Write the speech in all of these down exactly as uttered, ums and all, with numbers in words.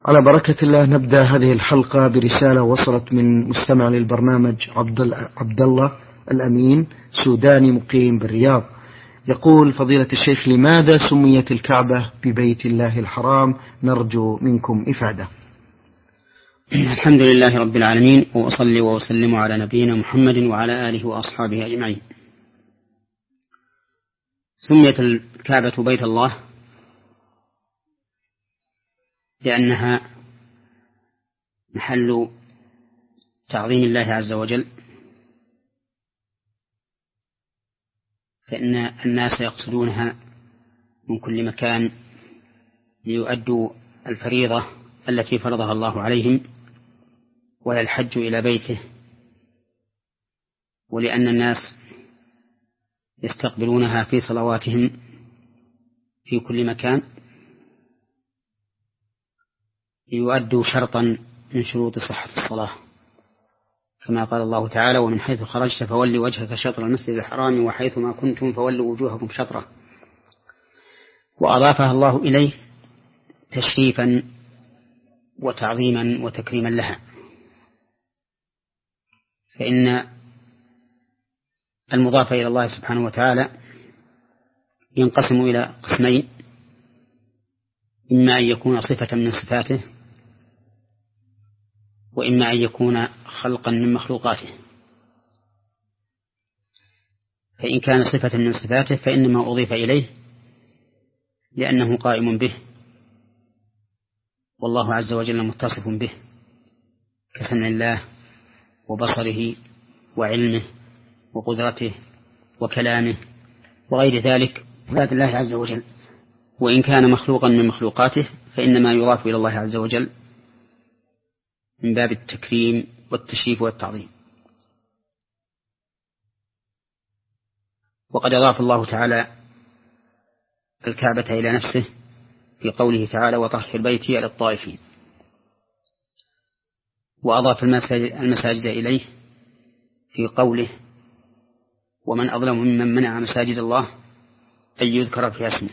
على بركة الله نبدأ هذه الحلقة برسالة وصلت من مستمع للبرنامج عبد الله الأمين سوداني مقيم بالرياض. يقول: فضيلة الشيخ، لماذا سميت الكعبة ببيت الله الحرام؟ نرجو منكم إفادة. الحمد لله رب العالمين، وأصلي وأسلم على نبينا محمد وعلى آله وأصحابه أجمعين. سميت الكعبة بيت الله لأنها محل تعظيم الله عز وجل، فإن الناس يقصدونها من كل مكان ليؤدوا الفريضة التي فرضها الله عليهم، وهي الحج إلى بيته، ولأن الناس يستقبلونها في صلواتهم في كل مكان ليؤدوا شرطا من شروط صحة الصلاة، كما قال الله تعالى: ومن حيث خرجت فولي وجهك شطر المسجد الحرام وحيث ما كنتم فولوا وجوهكم شطره. وأضافها الله إليه تشريفا وتعظيما وتكريما لها، فإن المضاف إلى الله سبحانه وتعالى ينقسم إلى قسمين: إما أن يكون صفة من صفاته، وإما أن يكون خلقا من مخلوقاته. فإن كان صفة من صفاته فإنما أضيف إليه لأنه قائم به، والله عز وجل متصف به كسمع الله وبصره وعلمه وقدرته وكلامه وغير ذلك ذات الله عز وجل. وإن كان مخلوقا من مخلوقاته فإنما يضاف إلى الله عز وجل من باب التكريم والتشريف والتعظيم. وقد أضاف الله تعالى الكعبة إلى نفسه في قوله تعالى: وطهر بيتي للطائفين. وأضاف المساجد إليه في قوله: ومن أظلم ممن منع مساجد الله أن يذكر فيها اسمه.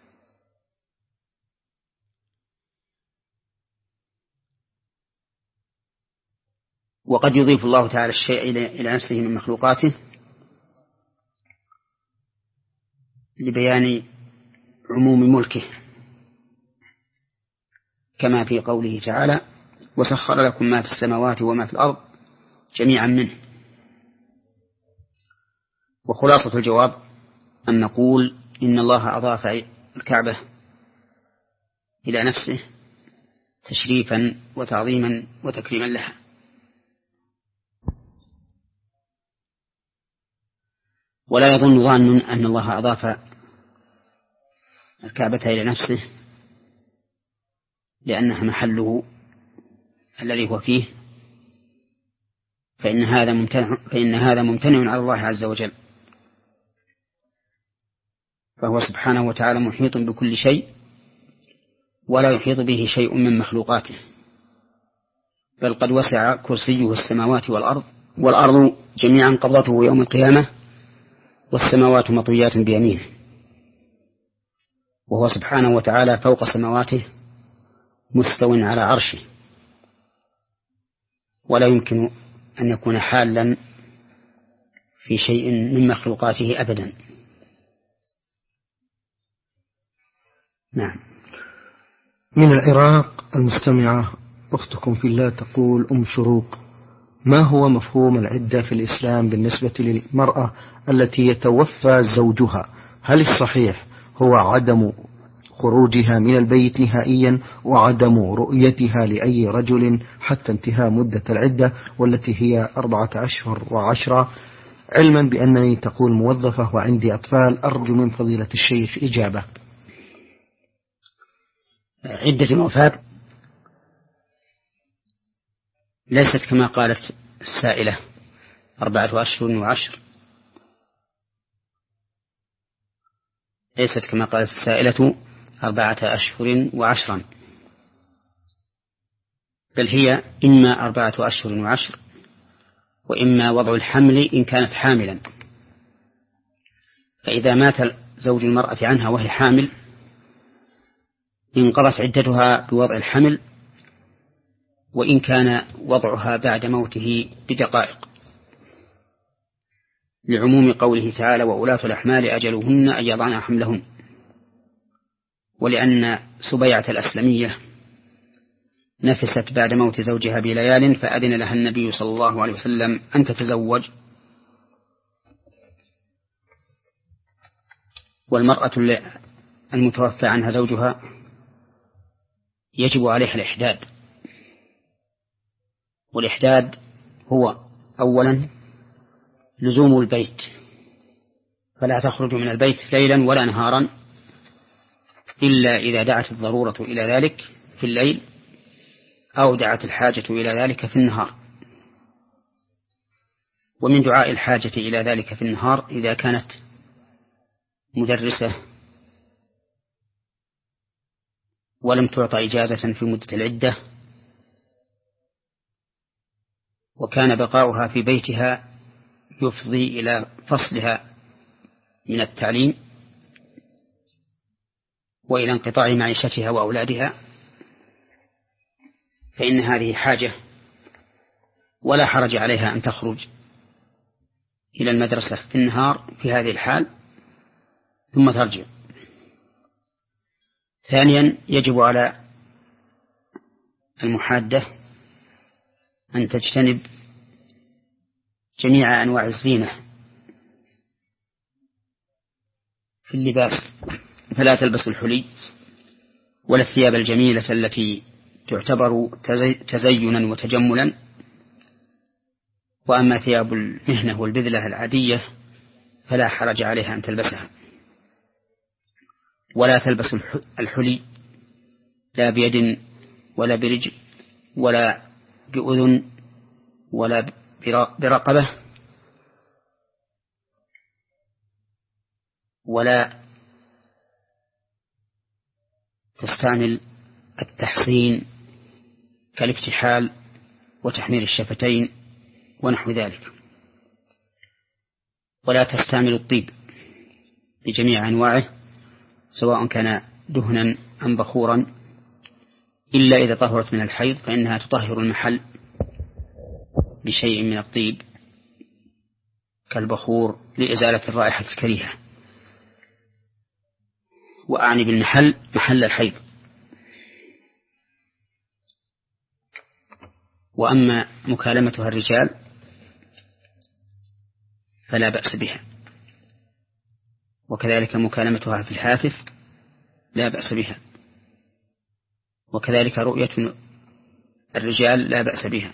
وقد يضيف الله تعالى الشيء إلى نفسه من مخلوقاته لبيان عموم ملكه، كما في قوله تعالى: وسخر لكم ما في السماوات وما في الأرض جميعا منه. وخلاصة الجواب أن نقول إن الله أضاف الكعبة إلى نفسه تشريفا وتعظيما وتكريما لها. ولا يظن ظان أن الله أضاف الكعبة إلى نفسه لأنها محله الذي هو فيه، فإن هذا ممتنع, فإن هذا ممتنع على الله عز وجل، فهو سبحانه وتعالى محيط بكل شيء ولا يحيط به شيء من مخلوقاته، بل قد وسع كرسيه السماوات والأرض، والأرض جميعا قبضته يوم القيامة، والسماوات مطويات بيمينه، وهو سبحانه وتعالى فوق سماواته مستو على عرشه، ولا يمكن أن يكون حالا في شيء من مخلوقاته أبدا. نعم. من العراق المستمعة أختكم في الله تقول: أم شروق، ما هو مفهوم العدة في الإسلام بالنسبة للمرأة التي يتوفى زوجها؟ هل الصحيح هو عدم خروجها من البيت نهائيا وعدم رؤيتها لأي رجل حتى انتهاء مدة العدة والتي هي أربعة أشهر وعشرة، علما بأنني تقول موظفة وعندي أطفال؟ أرجو من فضيلة الشيخ إجابة. عدة الوفاة ليست كما قالت السائلة أربعة أشهر وعشر، ليست كما قالت السائلة أربعة أشهر وعشرا، بل هي إما أربعة أشهر وعشر وإما وضع الحمل إن كانت حاملا. فإذا مات زوج المرأة عنها وهي حامل انقضت عدتها بوضع الحمل وإن كان وضعها بعد موته بدقائق، لعموم قوله تعالى وأولاة الأحمال أجلهن أن يضعن حملهن، ولأن سبيعة الأسلمية نفست بعد موت زوجها بليال فأذن لها النبي صلى الله عليه وسلم أن تتزوج. والمرأة المتوفى عنها زوجها يجب عليها الإحداد، والإحداد هو أولا لزوم البيت، فلا تخرج من البيت ليلا ولا نهارا إلا إذا دعت الضرورة إلى ذلك في الليل أو دعت الحاجة إلى ذلك في النهار. ومن دعاء الحاجة إلى ذلك في النهار إذا كانت مدرسة ولم تعطى إجازة في مدة العدة وكان بقاؤها في بيتها يفضي إلى فصلها من التعليم وإلى انقطاع معيشتها وأولادها، فإن هذه حاجة ولا حرج عليها أن تخرج إلى المدرسة في النهار في هذه الحال ثم ترجع. ثانيا يجب على المحادة أن تجتنب جميع أنواع الزينة في اللباس، فلا تلبس الحلي ولا الثياب الجميلة التي تعتبر تزينا وتجملا. وأما ثياب المهنة والبذلة العادية فلا حرج عليها أن تلبسها. ولا تلبس الحلي لا بيد ولا برجل ولا بأذن ولا برقبة ولا تستعمل التحصين كالاكتحال وتحمير الشفتين ونحو ذلك. ولا تستعمل الطيب بجميع أنواعه سواء كان دهنا أم بخورا إلا إذا طهرت من الحيض فإنها تطهر المحل بشيء من الطيب كالبخور لإزالة الرائحة الكريهة، وأعني بالمحل محل الحيض. وأما مكالمتها الرجال فلا بأس بها، وكذلك مكالمتها في الهاتف لا بأس بها، وكذلك رؤية الرجال لا بأس بها،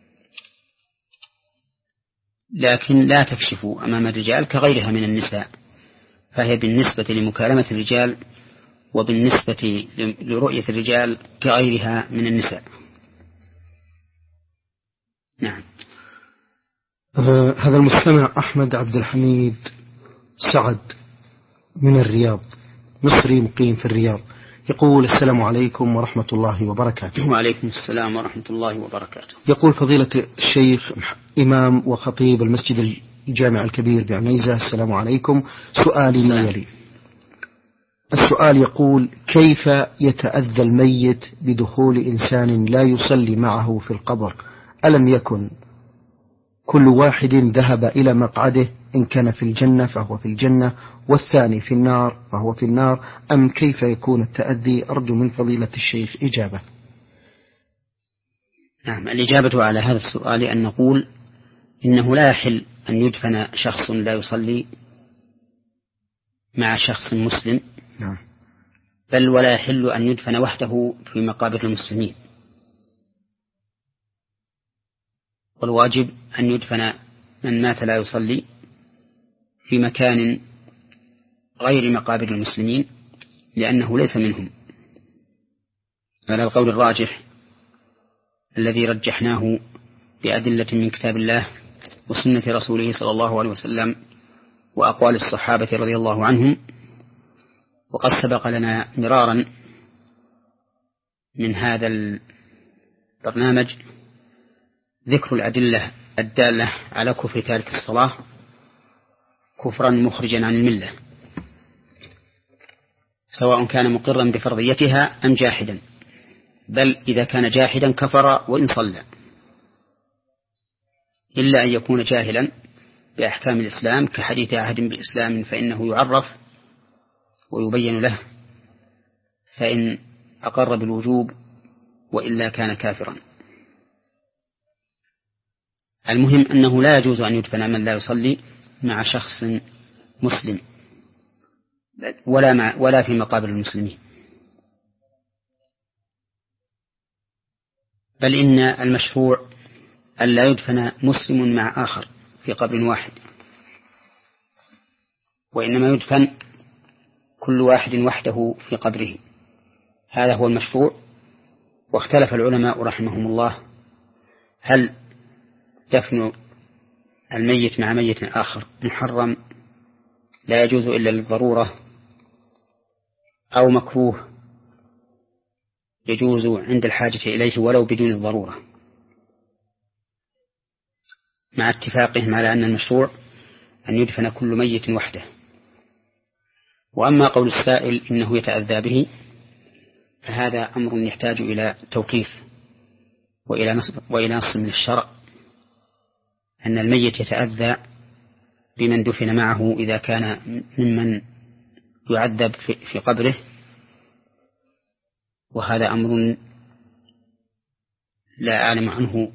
لكن لا تكشف أمام الرجال كغيرها من النساء، فهي بالنسبة لمكالمة الرجال وبالنسبة لرؤية الرجال كغيرها من النساء. نعم. آه هذا المستمع أحمد عبد الحميد سعد من الرياض، مصري مقيم في الرياض، يقول السلام عليكم ورحمة الله وبركاته. وعليكم السلام ورحمة الله وبركاته. يقول فضيلة الشيخ إمام وخطيب المسجد الجامع الكبير بعنيزة، السلام عليكم، سؤالي ما يلي. السؤال يقول كيف يتأذى الميت بدخول إنسان لا يصلي معه في القبر؟ ألم يكن كل واحد ذهب إلى مقعده إن كان في الجنة فهو في الجنة والثاني في النار فهو في النار، أم كيف يكون التأذي؟ أرجو من فضيلة الشيخ إجابة. نعم، الإجابة على هذا السؤال أن نقول إنه لا يحل أن يدفن شخص لا يصلي مع شخص مسلم. نعم. بل ولا يحل أن يدفن وحده في مقابر المسلمين، والواجب أن يدفن من مات لا يصلي في مكان غير مقابر المسلمين لأنه ليس منهم. على القول الراجح الذي رجحناه بأدلة من كتاب الله وسنة رسوله صلى الله عليه وسلم وأقوال الصحابة رضي الله عنهم. وقد سبق لنا مرارا من هذا البرنامج ذكر الأدلة الدالة على كفر تارك الصلاة كفرا مخرجا عن الملة، سواء كان مقرا بفرضيتها أم جاحدا. بل إذا كان جاحدا كفر وإن صلى، إلا أن يكون جاهلا بأحكام الإسلام كحديث عهد بإسلام فإنه يعرف ويبين له، فإن أقر بالوجوب وإلا كان كافرا. المهم أنه لا يجوز أن يدفن من لا يصلي مع شخص مسلم ولا, مع ولا في مقابر المسلمين، بل إن المشروع أن لا يدفن مسلم مع آخر في قبر واحد، وإنما يدفن كل واحد وحده في قبره، هذا هو المشروع. واختلف العلماء رحمهم الله هل دفن الميت مع ميت آخر محرم لا يجوز إلا للضرورة، أو مكروه يجوز عند الحاجة إليه ولو بدون الضرورة، مع اتفاقهم على أن المشروع أن يدفن كل ميت وحده. وأما قول السائل إنه يتأذى به فهذا أمر يحتاج إلى توقيف وإلى نص وإلى نص من الشرع، أن الميت يتأذى بمن دفن معه إذا كان ممن يعذب في قبره، وهذا أمر لا أعلم عنه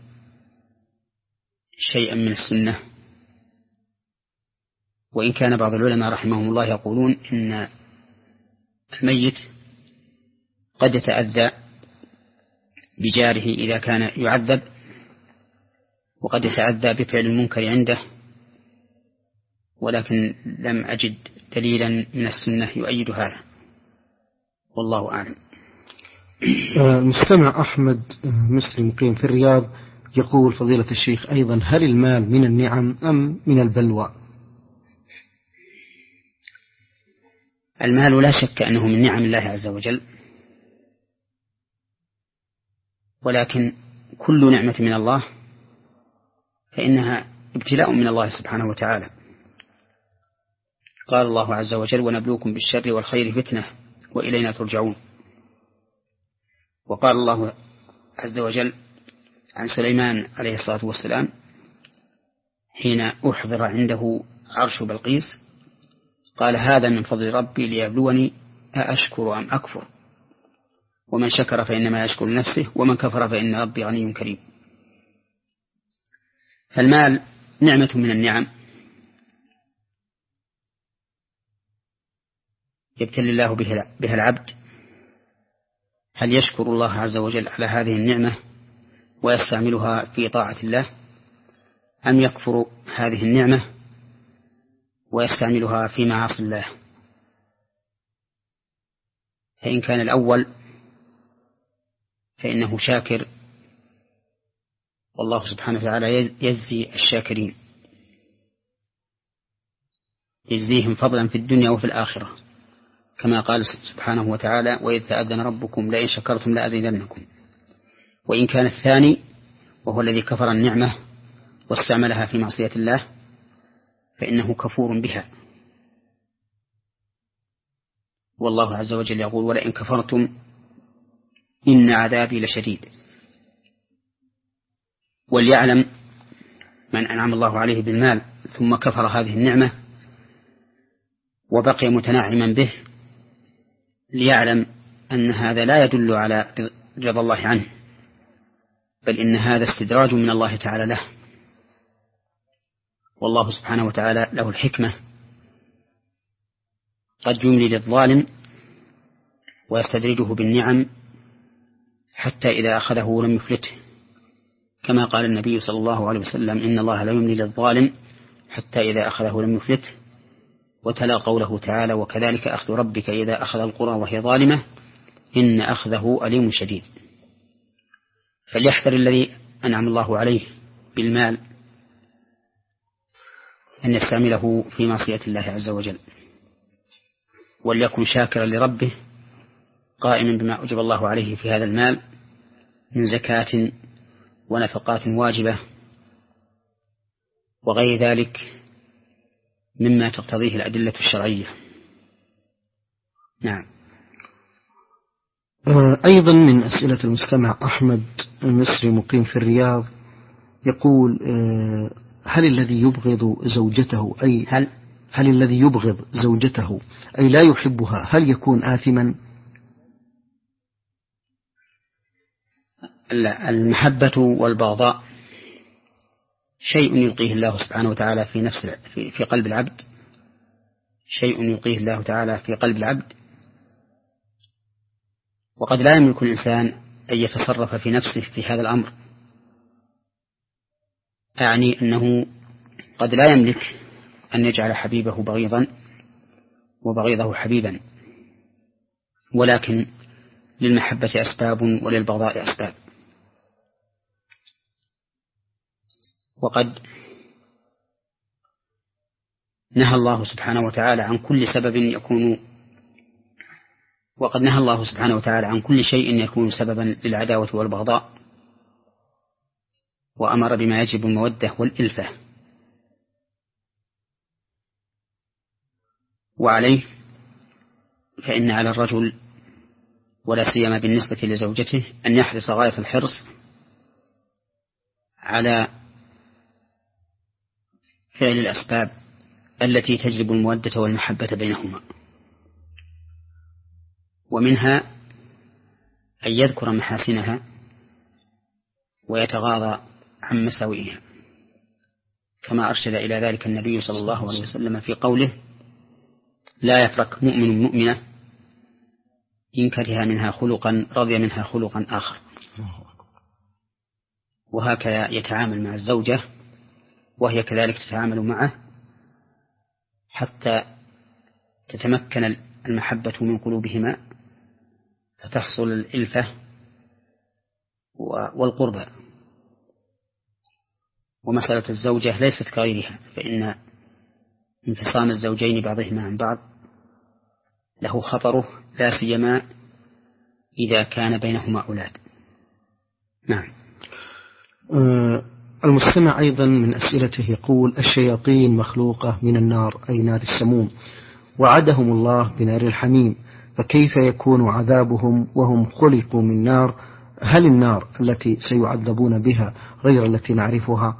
شيئا من السنة. وإن كان بعض العلماء رحمهم الله يقولون إن الميت قد يتأذى بجاره إذا كان يعذب، وقد يتأذى بفعل المنكر عنده، ولكن لم أجد دليلا من السنة يؤيد هذا، والله أعلم. مستمع أحمد مصري مقيم في الرياض يقول: فضيلة الشيخ، أيضا هل المال من النعم أم من البلوى؟ المال لا شك أنه من نعم الله عز وجل، ولكن كل نعمة من الله فإنها ابتلاء من الله سبحانه وتعالى. قال الله عز وجل: ونبلوكم بالشر والخير فتنة وإلينا ترجعون. وقال الله عز وجل عن سليمان عليه الصلاة والسلام حين أحضر عنده عرش بلقيس قال: هذا من فضل ربي ليبلوني أأشكر أم أكفر، ومن شكر فإنما يشكر لنفسه ومن كفر فإن ربي غني كريم. فالمال نعمة من النعم يبتلي الله بها العبد، هل يشكر الله عز وجل على هذه النعمة ويستعملها في طاعة الله، أم يكفر هذه النعمة ويستعملها في معاصي الله؟ فإن كان الأول فإنه شاكر، والله سبحانه وتعالى يجزي الشاكرين، يجزيهم فضلا في الدنيا وفي الآخرة، كما قال سبحانه وتعالى: وإذ تأذن ربكم لئن شكرتم لأزيدنكم. وإن كان الثاني وهو الذي كفر النعمة واستعملها في معصية الله فإنه كفور بها، والله عز وجل يقول: ولئن كفرتم إن عذابي لشديد. وليعلم من أنعم الله عليه بالمال ثم كفر هذه النعمة وبقي متنعما به، ليعلم أن هذا لا يدل على رضا الله عنه، بل إن هذا استدراج من الله تعالى له، والله سبحانه وتعالى له الحكمة، قد يملي للظالم ويستدرجه بالنعم حتى إذا أخذه لم يفلته، كما قال النبي صلى الله عليه وسلم: إن الله لا يملي للظالم حتى إذا أخذه لم يفلته. وتلا قوله تعالى: وكذلك أخذ ربك إذا أخذ القرى وهي ظالمة إن أخذه أليم شديد. فليحذر الذي أنعم الله عليه بالمال أن يستعمله في معصية الله عز وجل، وليكن شاكرا لربه قائما بما أوجب الله عليه في هذا المال من زكاة ونفقات واجبة وغير ذلك مما تقتضيه الأدلة الشرعية. نعم. أيضا من أسئلة المستمع أحمد المصري مقيم في الرياض يقول هل الذي يبغض زوجته أي هل هل الذي يبغض زوجته أي لا يحبها هل يكون آثما؟ المحبة والبغضاء شيء يلقيه الله سبحانه وتعالى في نفس في, في قلب العبد، شيء يلقيه الله تعالى في قلب العبد، وقد لا يملك الإنسان أن يتصرف في نفسه في هذا الأمر، أعني أنه قد لا يملك أن يجعل حبيبه بغيضا وبغيضه حبيبا، ولكن للمحبة أسباب وللبغضاء أسباب. وقد نهى الله سبحانه وتعالى عن كل سبب يكون وقد نهى الله سبحانه وتعالى عن كل شيء يكون سببا للعداوة والبغضاء، وأمر بما يجب المودة والإلفة. وعليه فإن على الرجل ولا سيما بالنسبة لزوجته أن يحرص غاية الحرص على فعل الأسباب التي تجلب المودة والمحبة بينهما، ومنها أن يذكر محاسنها ويتغاضى عن مساوئها، كما أرشد إلى ذلك النبي صلى الله عليه وسلم في قوله: لا يفرق مؤمن مؤمنة إن كره منها خلقا رضي منها خلقا آخر. وهكذا يتعامل مع الزوجة وهي كذلك تتعامل معه حتى تتمكن المحبة من قلوبهما فتحصل الإلفة والقربة. ومسألة الزوجة ليست كغيرها، فإن انفصام الزوجين بعضهما عن بعض له خطره، لا سيما إذا كان بينهما أولاد. نعم. أه المستمع أيضا من أسئلته يقول: الشياطين مخلوقة من النار أي نار السموم، وعدهم الله بنار الحميم، فكيف يكون عذابهم وهم خلقوا من نار؟ هل النار التي سيعذبون بها غير التي نعرفها؟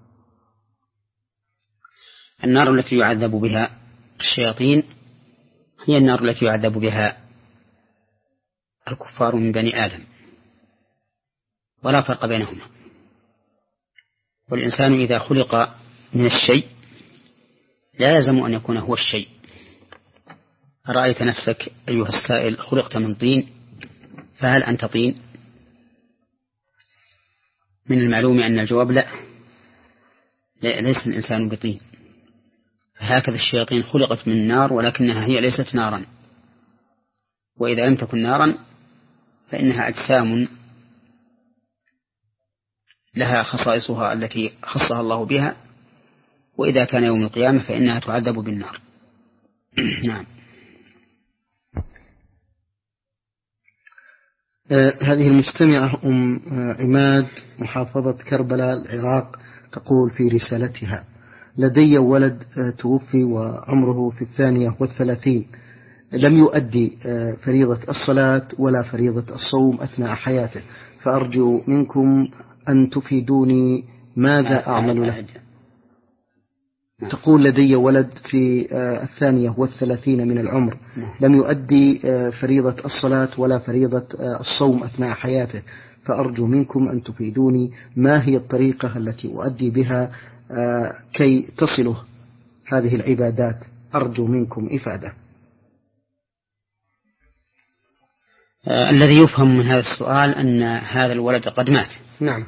النار التي يعذب بها الشياطين هي النار التي يعذب بها الكفار من بني آدم، ولا فرق بينهما. والإنسان إذا خلق من الشيء لا يلزم أن يكون هو الشيء. أرأيت نفسك أيها السائل خلقت من طين، فهل أنت طين؟ من المعلوم أن الجواب لا، ليس الإنسان بطين. هكذا الشياطين خلقت من نار ولكنها هي ليست نارا، وإذا لم تكن نارا فإنها أجسام لها خصائصها التي خصها الله بها، وإذا كان يوم القيامة فإنها تعذب بالنار. نعم. آه هذه المستمعة أم عماد محافظة كربلاء العراق تقول في رسالتها: لدي ولد آه توفي وعمره في الثانية والثلاثين، لم يؤدي آه فريضة الصلاة ولا فريضة الصوم أثناء حياته، فأرجو منكم أن تفيدوني ماذا أعمل له. تقول: لدي ولد في الثانية والثلاثين من العمر، لم يؤدي فريضة الصلاة ولا فريضة الصوم أثناء حياته، فأرجو منكم أن تفيدوني ما هي الطريقة التي أؤدي بها كي تصله هذه العبادات. أرجو منكم إفادة. الذي يفهم من هذا السؤال أن هذا الولد قد مات. نعم.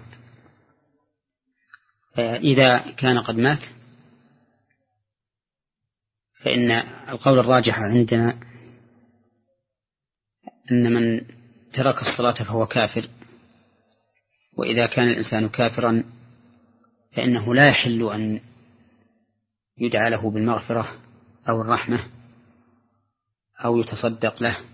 إذا كان قد مات فإن القول الراجح عندنا أن من ترك الصلاة فهو كافر، وإذا كان الإنسان كافرا فإنه لا يحل أن يدعى له بالمغفرة أو الرحمة أو يتصدق له،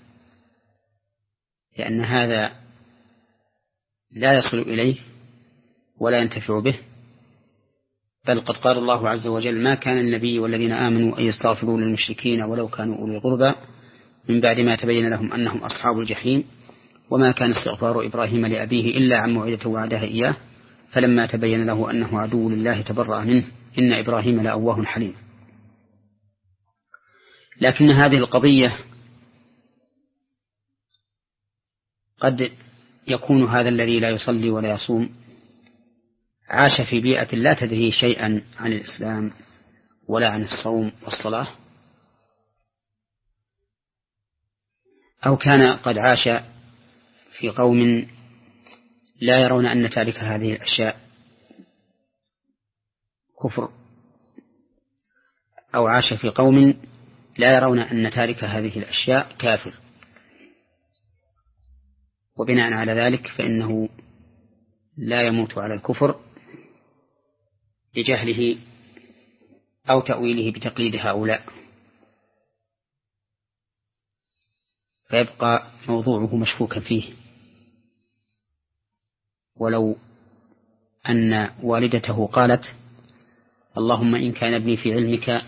لأن هذا لا يصل إليه ولا ينتفع به. بل قد قال الله عز وجل: ما كان النبي والذين آمنوا أن يستغفروا للمشركين ولو كانوا أولي قربى من بعد ما تبين لهم أنهم أصحاب الجحيم وما كان استغفار إبراهيم لأبيه إلا عن موعدة وعدها إياه فلما تبين له أنه عدو لله تبرأ منه إن إبراهيم لأواه حليم. لكن هذه القضية قد يكون هذا الذي لا يصلي ولا يصوم عاش في بيئة لا تدري شيئا عن الإسلام ولا عن الصوم والصلاة، أو كان قد عاش في قوم لا يرون أن تارك هذه الأشياء كفر، أو عاش في قوم لا يرون أن تارك هذه الأشياء كافر، وبناء على ذلك فإنه لا يموت على الكفر لجهله أو تأويله بتقليد هؤلاء، فيبقى موضوعه مشكوكا فيه. ولو أن والدته قالت اللهم إن كان ابني في علمك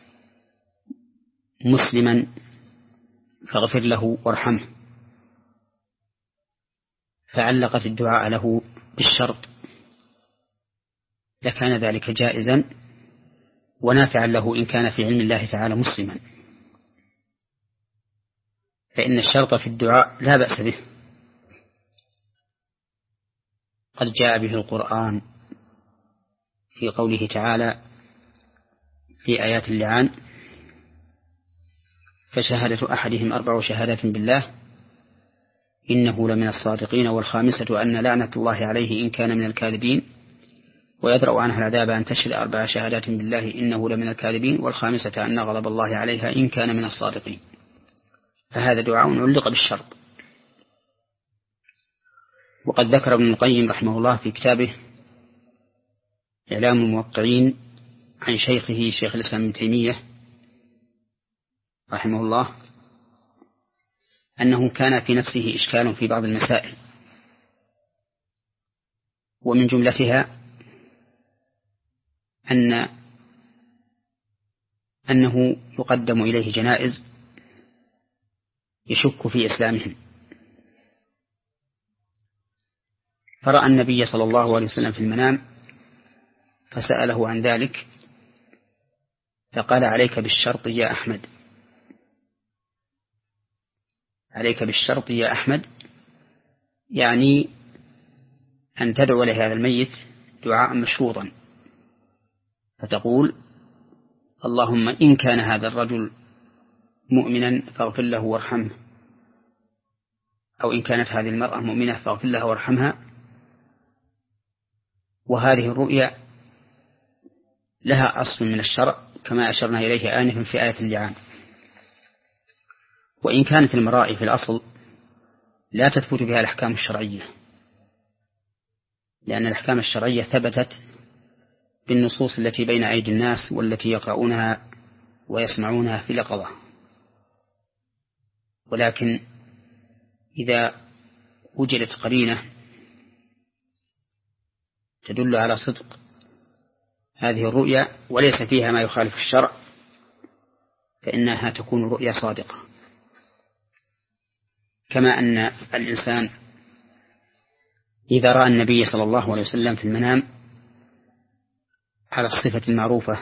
مسلما فاغفر له وارحمه، فعلقت الدعاء له بالشرط، لكان ذلك جائزا ونافعا له إن كان في علم الله تعالى مسلما، فإن الشرط في الدعاء لا بأس به، قد جاء به القرآن في قوله تعالى في آيات اللعان فشهادة أحدهم أربع شهادات بالله إنه لمن الصادقين، والخامسة أن لعنة الله عليه إن كان من الكاذبين، ويدرأ عنها العذاب أن تشهد أربع شهادات بالله إنه لمن الكاذبين، والخامسة أن غضب الله عليها إن كان من الصادقين. فهذا دعاء علق بالشرط. وقد ذكر ابن القيم رحمه الله في كتابه إعلام الموقعين عن شيخه شيخ الإسلام ابن تيمية رحمه الله أنه كان في نفسه إشكال في بعض المسائل، ومن جملتها أن أنه يقدم إليه جنائز يشك في إسلامهم، فرأى النبي صلى الله عليه وسلم في المنام فسأله عن ذلك فقال عليك بالشرط يا أحمد، عليك بالشرط يا أحمد، يعني أن تدعو لهذا الميت دعاء مشروطا، فتقول اللهم إن كان هذا الرجل مؤمنا فاغفر له وارحمه، أو إن كانت هذه المرأة مؤمنة فاغفر لها وارحمها. وهذه الرؤيا لها أصل من الشرع كما أشرنا إليه آنفا في آية اللعان، وإن كانت المرائي في الأصل لا تثبت بها الأحكام الشرعية، لأن الأحكام الشرعية ثبتت بالنصوص التي بين أيدي الناس والتي يقرؤونها ويسمعونها في اليقظة، ولكن إذا وجدت قرينة تدل على صدق هذه الرؤيا وليس فيها ما يخالف الشرع فإنها تكون رؤيا صادقة. كما أن الإنسان إذا رأى النبي صلى الله عليه وسلم في المنام على الصفة المعروفة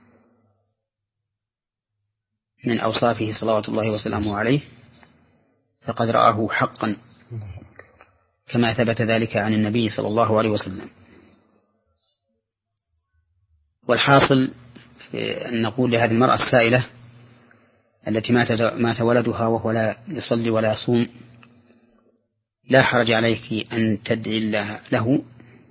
من أوصافه صلوات الله وسلامه عليه فقد رآه حقا كما ثبت ذلك عن النبي صلى الله عليه وسلم. والحاصل أن نقول لهذه المرأة السائلة التي مات ولدها وهو لا يصلي ولا يصوم لا حرج عليك أن تدعي الله له،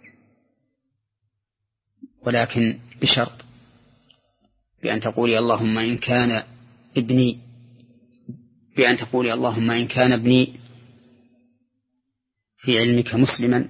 ولكن بشرط بأن تقولي اللهم إن كان ابني بأن تقولي اللهم إن كان ابني في علمك مسلما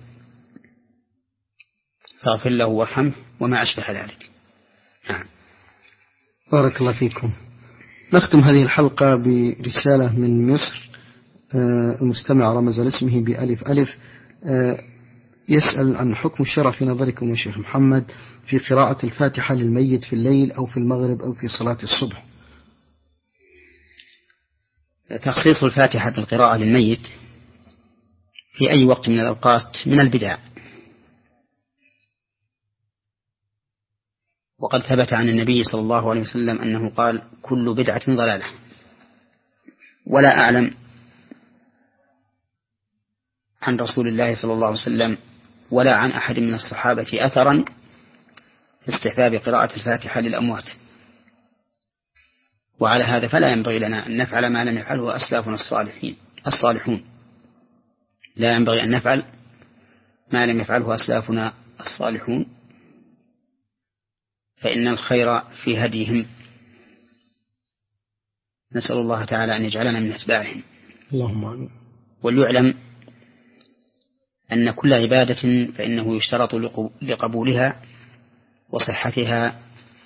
فاغفر له وارحمه وما أشبه ذلك. نعم. بارك الله فيكم. نختم هذه الحلقة برسالة من مصر. المستمع رمز لاسمه بألف ألف يسأل عن حكم الشرع في نظركم يا شيخ محمد في قراءة الفاتحة للميت في الليل أو في المغرب أو في صلاة الصبح. تخصيص الفاتحة بالقراءة للميت في أي وقت من الأوقات من البدع. وقد ثبت عن النبي صلى الله عليه وسلم أنه قال كل بدعة ضلالة. ولا أعلم عن رسول الله صلى الله عليه وسلم ولا عن أحد من الصحابة أثرا في استحباب قراءة الفاتحة للأموات. وعلى هذا فلا ينبغي لنا أن نفعل ما لم يفعله أسلافنا الصالحين الصالحون لا ينبغي أن نفعل ما لم يفعله أسلافنا الصالحون، فإن الخير في هديهم. نسأل الله تعالى أن يجعلنا من أتباعهم. اللهم آمين. وليعلم أن كل عبادة فإنه يشترط لقبولها وصحتها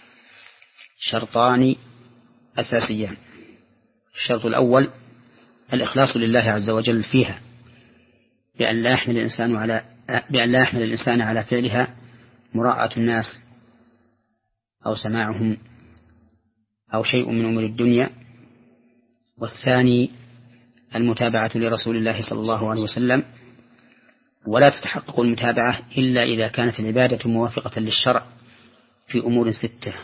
شرطان أساسيان. الشرط الأول الإخلاص لله عز وجل فيها، بأن لا يحمل الإنسان على بأن لا يحمل الإنسان على فعلها مراءة الناس أو سماعهم أو شيء من أمور الدنيا. والثاني المتابعة لرسول الله صلى الله عليه وسلم، ولا تتحقق المتابعة إلا إذا كانت العبادة موافقة للشرع في أمور ستة: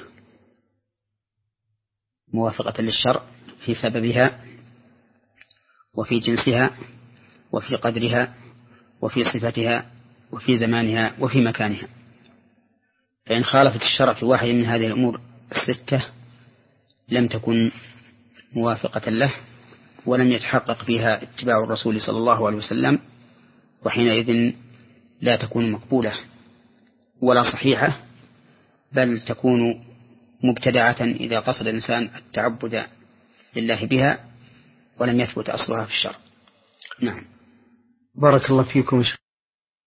موافقة للشرع في سببها وفي جنسها وفي قدرها وفي صفتها وفي زمانها وفي مكانها. فإن خالفت الشرع في واحد من هذه الأمور الستة لم تكن موافقة له ولم يتحقق فيها اتباع الرسول صلى الله عليه وسلم، وحينئذ لا تكون مقبولة ولا صحيحة، بل تكون مبتدعة إذا قصد الإنسان التعبد لله بها ولم يثبت أصلها في الشرع. نعم. بارك الله فيكم.